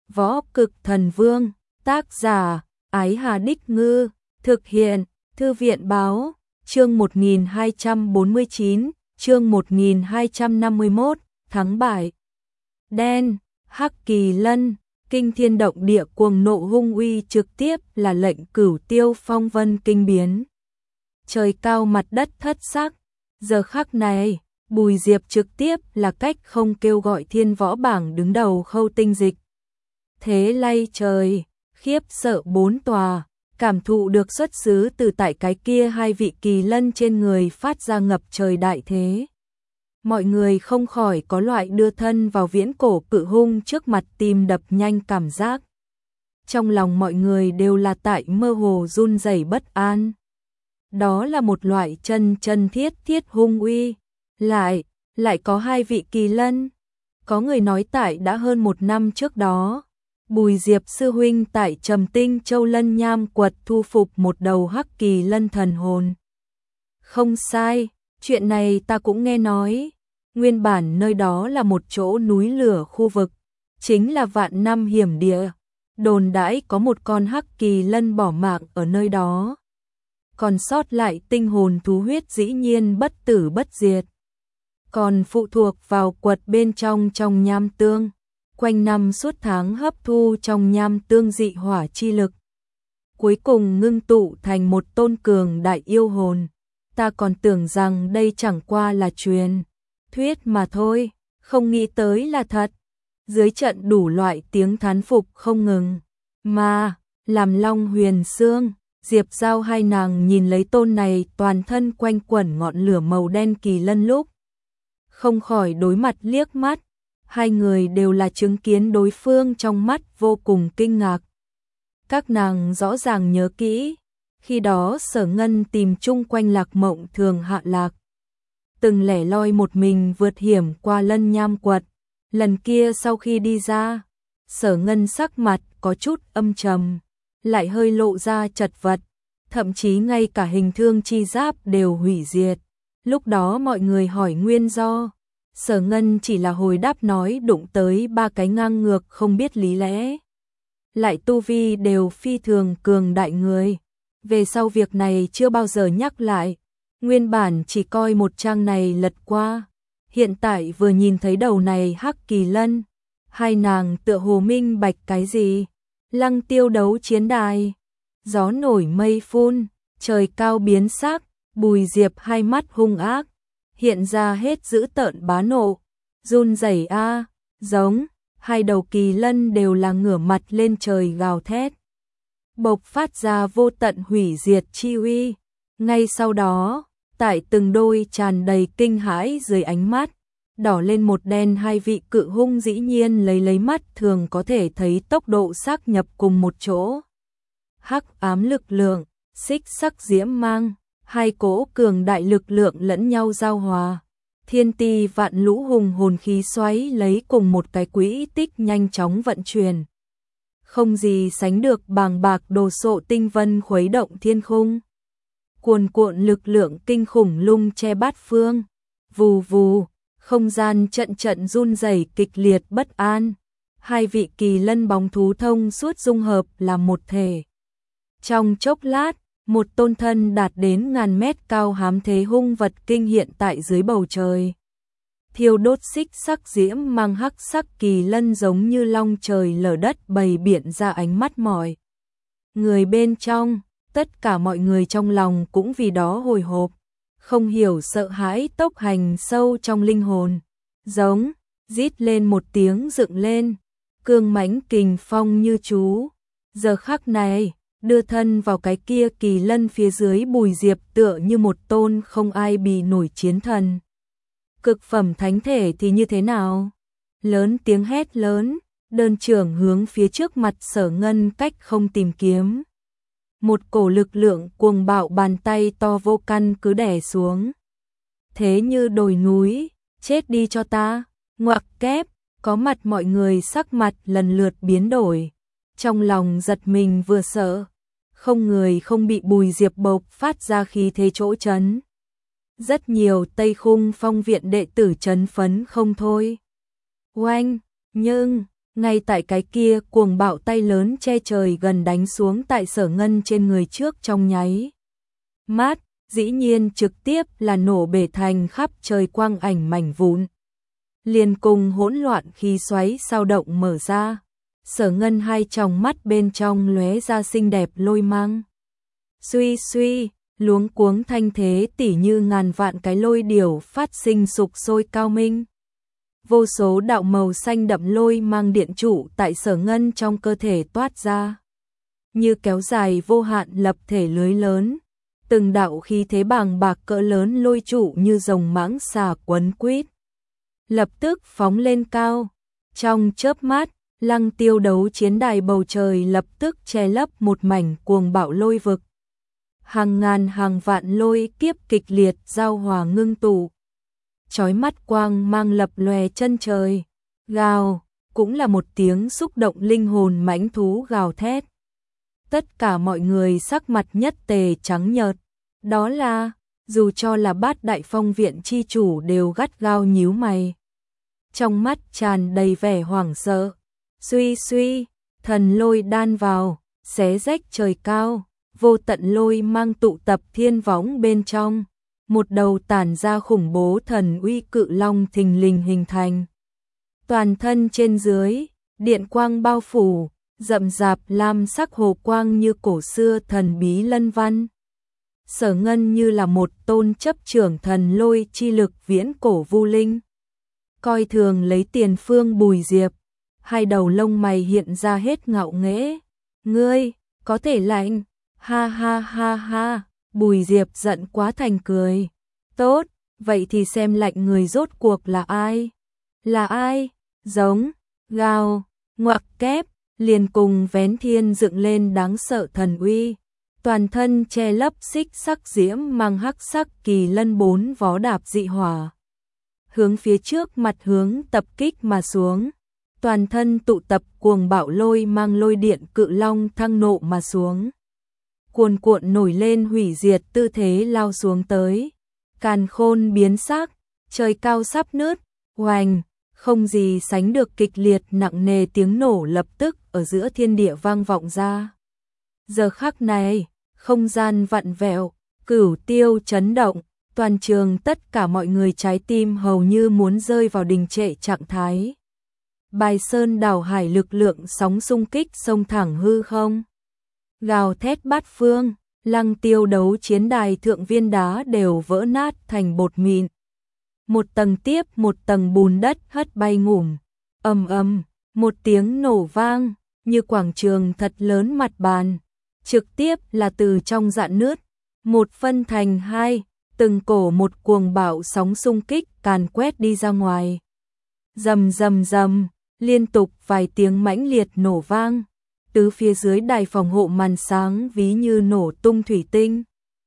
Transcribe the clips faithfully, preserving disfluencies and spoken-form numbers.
Võ Cực Thần Vương, tác giả, Ái Hà Đích Ngư, thực hiện, Thư viện Báo, chương một nghìn hai trăm bốn mươi chín, chương một nghìn hai trăm năm mươi mốt, thắng bại. Đen, Hắc Kỳ Lân, kinh thiên động địa cuồng nộ hung uy trực tiếp là lệnh cửu tiêu phong vân kinh biến. Trời cao mặt đất thất sắc, giờ khắc này, Bùi Diệp trực tiếp là cách không kêu gọi thiên võ bảng đứng đầu Khâu Tinh Dịch. Thế lay trời, khiếp sợ bốn tòa, cảm thụ được xuất xứ từ tại cái kia hai vị kỳ lân trên người phát ra ngập trời đại thế. Mọi người không khỏi có loại đưa thân vào viễn cổ cự hung trước mặt tim đập nhanh cảm giác. Trong lòng mọi người đều là tại mơ hồ run rẩy bất an. Đó là một loại chân chân thiết thiết hung uy. Lại, lại có hai vị kỳ lân. Có người nói tại đã hơn một năm trước đó, Bùi Diệp sư huynh tại Trầm Tinh Châu Lân Nham Quật thu phục một đầu hắc kỳ lân thần hồn. Không sai, chuyện này ta cũng nghe nói. Nguyên bản nơi đó là một chỗ núi lửa khu vực, chính là vạn năm hiểm địa. Đồn đãi có một con hắc kỳ lân bỏ mạng ở nơi đó. Còn sót lại tinh hồn thú huyết dĩ nhiên bất tử bất diệt. Còn phụ thuộc vào quật bên trong trong nham tương, quanh năm suốt tháng hấp thu trong nham tương dị hỏa chi lực. Cuối cùng ngưng tụ thành một tôn cường đại yêu hồn. Ta còn tưởng rằng đây chẳng qua là truyền thuyết mà thôi, không nghĩ tới là thật. Dưới trận đủ loại tiếng thán phục không ngừng. Mà, làm Long Huyền Sương, Diệp Giao hai nàng nhìn lấy tôn này toàn thân quanh quẩn ngọn lửa màu đen kỳ lân lúc. Không khỏi đối mặt liếc mắt. Hai người đều là chứng kiến đối phương trong mắt vô cùng kinh ngạc. Các nàng rõ ràng nhớ kỹ, khi đó Sở Ngân tìm chung quanh Lạc Mộng Thường hạ lạc. Từng lẻ loi một mình vượt hiểm qua Lân Nham Quật. Lần kia sau khi đi ra, Sở Ngân sắc mặt có chút âm trầm, lại hơi lộ ra chật vật, thậm chí ngay cả hình thương chi giáp đều hủy diệt. Lúc đó mọi người hỏi nguyên do. Sở Ngân chỉ là hồi đáp nói đụng tới ba cái ngang ngược không biết lý lẽ. Lại tu vi đều phi thường cường đại người. Về sau việc này chưa bao giờ nhắc lại. Nguyên bản chỉ coi một trang này lật qua. Hiện tại vừa nhìn thấy đầu này hắc kỳ lân. Hai nàng tựa hồ minh bạch cái gì. Lăng tiêu đấu chiến đài. Gió nổi mây phun. Trời cao biến sắc. Bùi Diệp hai mắt hung ác. Hiện ra hết dữ tợn bá nộ, run rẩy a, giống, hai đầu kỳ lân đều là ngửa mặt lên trời gào thét. Bộc phát ra vô tận hủy diệt chi uy. Ngay sau đó, tại từng đôi tràn đầy kinh hãi dưới ánh mắt, đỏ lên một đen hai vị cự hung dĩ nhiên lấy lấy mắt thường có thể thấy tốc độ xác nhập cùng một chỗ. Hắc ám lực lượng, xích sắc diễm mang. Hai cỗ cường đại lực lượng lẫn nhau giao hòa. Thiên ti vạn lũ hùng hồn khí xoáy lấy cùng một cái quỹ tích nhanh chóng vận chuyển. Không gì sánh được bàng bạc đồ sộ tinh vân khuấy động thiên khung. Cuồn cuộn lực lượng kinh khủng lung che bát phương. Vù vù, không gian trận trận run rẩy kịch liệt bất an. Hai vị kỳ lân bóng thú thông suốt dung hợp là một thể. Trong chốc lát, một tôn thân đạt đến ngàn mét cao hám thế hung vật kinh hiện tại dưới bầu trời. Thiêu đốt xích sắc diễm mang hắc sắc kỳ lân giống như long trời lở đất bày biện ra ánh mắt mỏi. Người bên trong, tất cả mọi người trong lòng cũng vì đó hồi hộp, không hiểu sợ hãi tốc hành sâu trong linh hồn. Giống, rít lên một tiếng dựng lên, cương mãnh kình phong như chú. Giờ khắc này, đưa thân vào cái kia kỳ lân phía dưới Bùi Diệp tựa như một tôn không ai bì nổi chiến thần. Cực phẩm thánh thể thì như thế nào? Lớn tiếng hét lớn, đơn trưởng hướng phía trước mặt Sở Ngân cách không tìm kiếm. Một cổ lực lượng cuồng bạo bàn tay to vô căn cứ đè xuống. Thế như đồi núi, chết đi cho ta, ngoặc kép, có mặt mọi người sắc mặt lần lượt biến đổi. Trong lòng giật mình vừa sợ, không người không bị Bùi Diệp bộc phát ra khí thế chỗ chấn. Rất nhiều Tây Khung Phong viện đệ tử chấn phấn không thôi. Oanh, nhưng, Ngay tại cái kia cuồng bạo tay lớn che trời gần đánh xuống tại Sở Ngân trên người trước trong nháy mắt, dĩ nhiên trực tiếp là nổ bể thành khắp trời quang ảnh mảnh vụn. Liền cùng hỗn loạn khí xoáy sao động mở ra. Sở Ngân hai tròng mắt bên trong lóe ra xinh đẹp lôi mang. Suy suy, luống cuống thanh thế tỉ như ngàn vạn cái lôi điểu phát sinh sục sôi cao minh. Vô số đạo màu xanh đậm lôi mang điện trụ tại Sở Ngân trong cơ thể toát ra. Như kéo dài vô hạn lập thể lưới lớn. Từng đạo khí thế bàng bạc cỡ lớn lôi trụ như rồng mãng xà quấn quýt. Lập tức phóng lên cao. Trong chớp mắt, Lăng Tiêu đấu chiến đài bầu trời lập tức che lấp một mảnh cuồng bạo lôi vực. Hàng ngàn hàng vạn lôi kiếp kịch liệt giao hòa ngưng tụ. Chói mắt quang mang lập lòe chân trời. Gào, cũng là một tiếng xúc động linh hồn mãnh thú gào thét. Tất cả mọi người sắc mặt nhất tề trắng nhợt. Đó là, dù cho là Bát Đại Phong Viện chi chủ đều gắt gao nhíu mày. Trong mắt tràn đầy vẻ hoảng sợ. Suy suy, thần lôi đan vào, xé rách trời cao, vô tận lôi mang tụ tập thiên võng bên trong. Một đầu tản ra khủng bố thần uy cự long thình lình hình thành. Toàn thân trên dưới, điện quang bao phủ, rậm rạp lam sắc hồ quang như cổ xưa thần bí lân văn. Sở Ngân như là một tôn chấp trưởng thần lôi chi lực viễn cổ vu linh. Coi thường lấy tiền phương Bùi Diệp, hai đầu lông mày hiện ra hết ngạo nghễ. Ngươi, có thể lạnh, ha ha ha ha, Bùi Diệp giận quá thành cười. Tốt, vậy thì xem lạnh người rốt cuộc là ai? Là ai? Giống, gào, ngoặc kép, liền cùng vén thiên dựng lên đáng sợ thần uy. Toàn thân che lấp xích sắc diễm mang hắc sắc kỳ lân bốn vó đạp dị hỏa. Hướng phía trước mặt hướng tập kích mà xuống. Toàn thân tụ tập cuồng bạo lôi mang lôi điện cự long thăng nộ mà xuống. Cuồn cuộn nổi lên hủy diệt tư thế lao xuống tới. Càn khôn biến sắc, trời cao sắp nứt, oành, không gì sánh được kịch liệt nặng nề tiếng nổ lập tức ở giữa thiên địa vang vọng ra. Giờ khắc này, không gian vặn vẹo, cửu tiêu chấn động, toàn trường tất cả mọi người trái tim hầu như muốn rơi vào đình trệ trạng thái. Bài sơn đảo hải lực lượng sóng xung kích sông thẳng hư không. Gào thét bát phương, Lăng Tiêu đấu chiến đài thượng viên đá đều vỡ nát thành bột mịn. Một tầng tiếp một tầng bùn đất hất bay ngủm. Ầm ầm, một tiếng nổ vang, như quảng trường thật lớn mặt bàn. Trực tiếp là từ trong rạn nứt, một phân thành hai, từng cổ một cuồng bạo sóng xung kích càn quét đi ra ngoài. Rầm rầm rầm, liên tục vài tiếng mãnh liệt nổ vang. Tứ phía dưới đài phòng hộ màn sáng ví như nổ tung thủy tinh.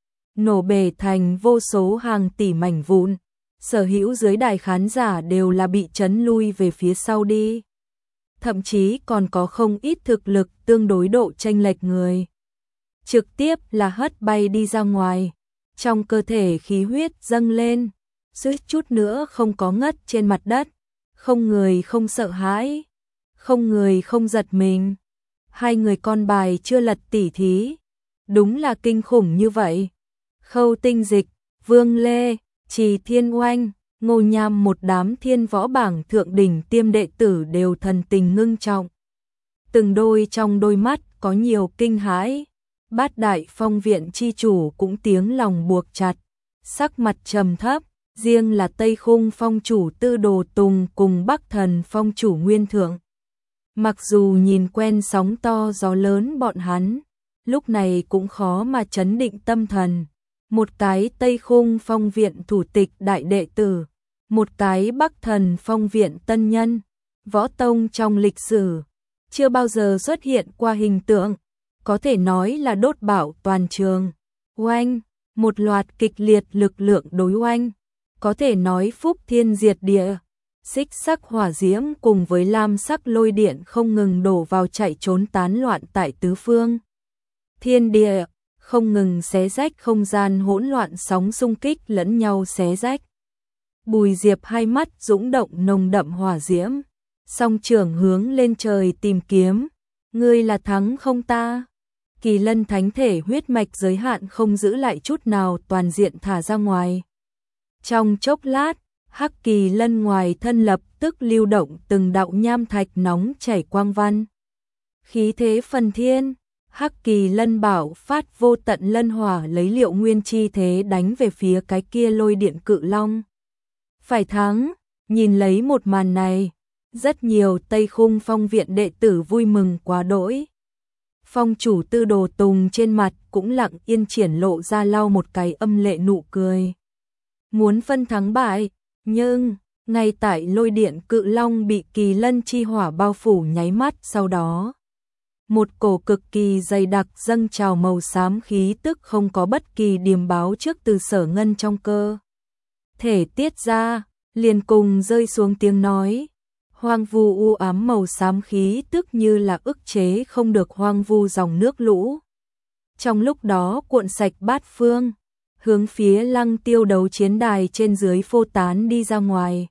Nổ bể thành vô số hàng tỷ mảnh vụn. Sở hữu dưới đài khán giả đều là bị chấn lui về phía sau đi. Thậm chí còn có không ít thực lực tương đối độ chênh lệch người. Trực tiếp là hất bay đi ra ngoài. Trong cơ thể khí huyết dâng lên. Suýt chút nữa không có ngất trên mặt đất. Không người không sợ hãi. Không người không giật mình. Hai người con bài chưa lật tỉ thí. Đúng là kinh khủng như vậy. Khâu Tinh Dịch, Vương Lê, Trì Thiên Oanh, Ngô Nham một đám thiên võ bảng thượng đỉnh tiêm đệ tử đều thần tình ngưng trọng. Từng đôi trong đôi mắt có nhiều kinh hãi. Bát Đại Phong Viện chi chủ cũng tiếng lòng buộc chặt. Sắc mặt trầm thấp, riêng là Tây Khung Phong chủ Tư Đồ Tùng cùng Bắc Thần Phong chủ Nguyên Thượng. Mặc dù nhìn quen sóng to gió lớn bọn hắn, lúc này cũng khó mà chấn định tâm thần. Một cái Tây Khung Phong Viện thủ tịch đại đệ tử, một cái Bắc Thần Phong Viện tân nhân, võ tông trong lịch sử, chưa bao giờ xuất hiện qua hình tượng, có thể nói là đốt bạo toàn trường. Oanh, một loạt kịch liệt lực lượng đối oanh, có thể nói phúc thiên diệt địa. Xích sắc hỏa diễm cùng với lam sắc lôi điện không ngừng đổ vào chạy trốn tán loạn tại tứ phương. Thiên địa không ngừng xé rách không gian hỗn loạn sóng xung kích lẫn nhau xé rách. Bùi Diệp hai mắt dũng động nồng đậm hỏa diễm, Song trưởng hướng lên trời tìm kiếm, ngươi là thắng không ta? Kỳ lân thánh thể huyết mạch giới hạn không giữ lại chút nào toàn diện thả ra ngoài. Trong chốc lát, hắc kỳ lân ngoài thân lập tức lưu động từng đạo nham thạch nóng chảy quang văn. Khí thế phần thiên, hắc kỳ lân bảo phát vô tận lân hỏa lấy liệu nguyên chi thế đánh về phía cái kia lôi điện cự long. Phải thắng, nhìn lấy một màn này, rất nhiều Tây Khung Phong viện đệ tử vui mừng quá đỗi. Phong chủ Tư Đồ Tùng trên mặt cũng lặng yên triển lộ ra lau một cái âm lệ nụ cười. Muốn phân thắng bại, nhưng ngay tại lôi điện cự long bị kỳ lân chi hỏa bao phủ nháy mắt sau đó. Một cổ cực kỳ dày đặc dâng trào màu xám khí tức không có bất kỳ điềm báo trước từ Sở Ngân trong cơ thể tiết ra, liền cùng rơi xuống tiếng nói. Hoang vu u ám màu xám khí tức như là ức chế không được hoang vu dòng nước lũ. Trong lúc đó cuộn sạch bát phương, hướng phía Lăng Tiêu đấu chiến đài trên dưới phô tán đi ra ngoài.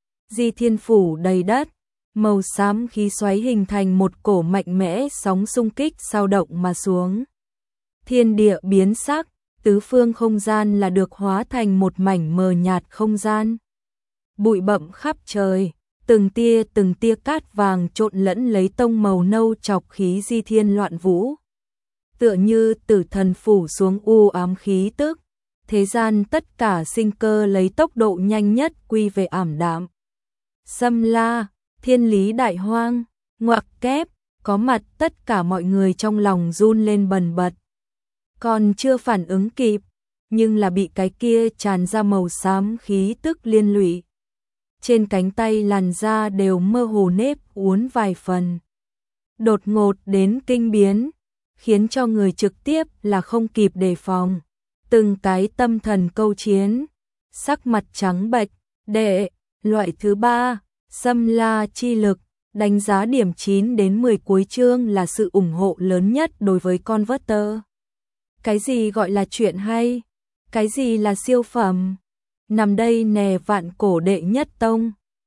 Di thiên phủ đầy đất, màu xám khí xoáy hình thành một cổ mạnh mẽ sóng xung kích sao động mà xuống. Thiên địa biến sắc, tứ phương không gian là được hóa thành một mảnh mờ nhạt không gian. Bụi bậm khắp trời, từng tia từng tia cát vàng trộn lẫn lấy tông màu nâu chọc khí di thiên loạn vũ. Tựa như tử thần phủ xuống u ám khí tức, thế gian tất cả sinh cơ lấy tốc độ nhanh nhất quy về ảm đạm. Xâm la, thiên lý đại hoang, ngoặc kép, có mặt tất cả mọi người trong lòng run lên bần bật. Còn chưa phản ứng kịp, nhưng là bị cái kia tràn ra màu xám khí tức liên lụy. Trên cánh tay làn da đều mơ hồ nếp uốn vài phần. Đột ngột đến kinh biến, khiến cho người trực tiếp là không kịp đề phòng. Từng cái tâm thần câu chiến, sắc mặt trắng bệch, đệ, loại thứ ba, xâm la chi lực, đánh giá điểm chín đến mười cuối chương là sự ủng hộ lớn nhất đối với Converter. Cái gì gọi là chuyện hay? Cái gì là siêu phẩm? Nằm đây nè vạn cổ đệ nhất tông,